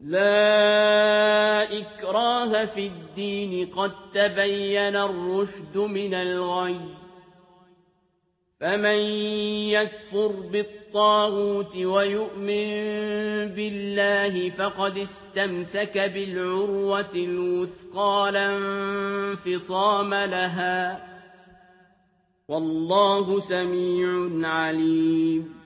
لا إكراه في الدين قد تبين الرشد من الغي فمن يكفر بالطاغوت ويؤمن بالله فقد استمسك بالعروة الوثقى لا انفصام لها والله سميع عليم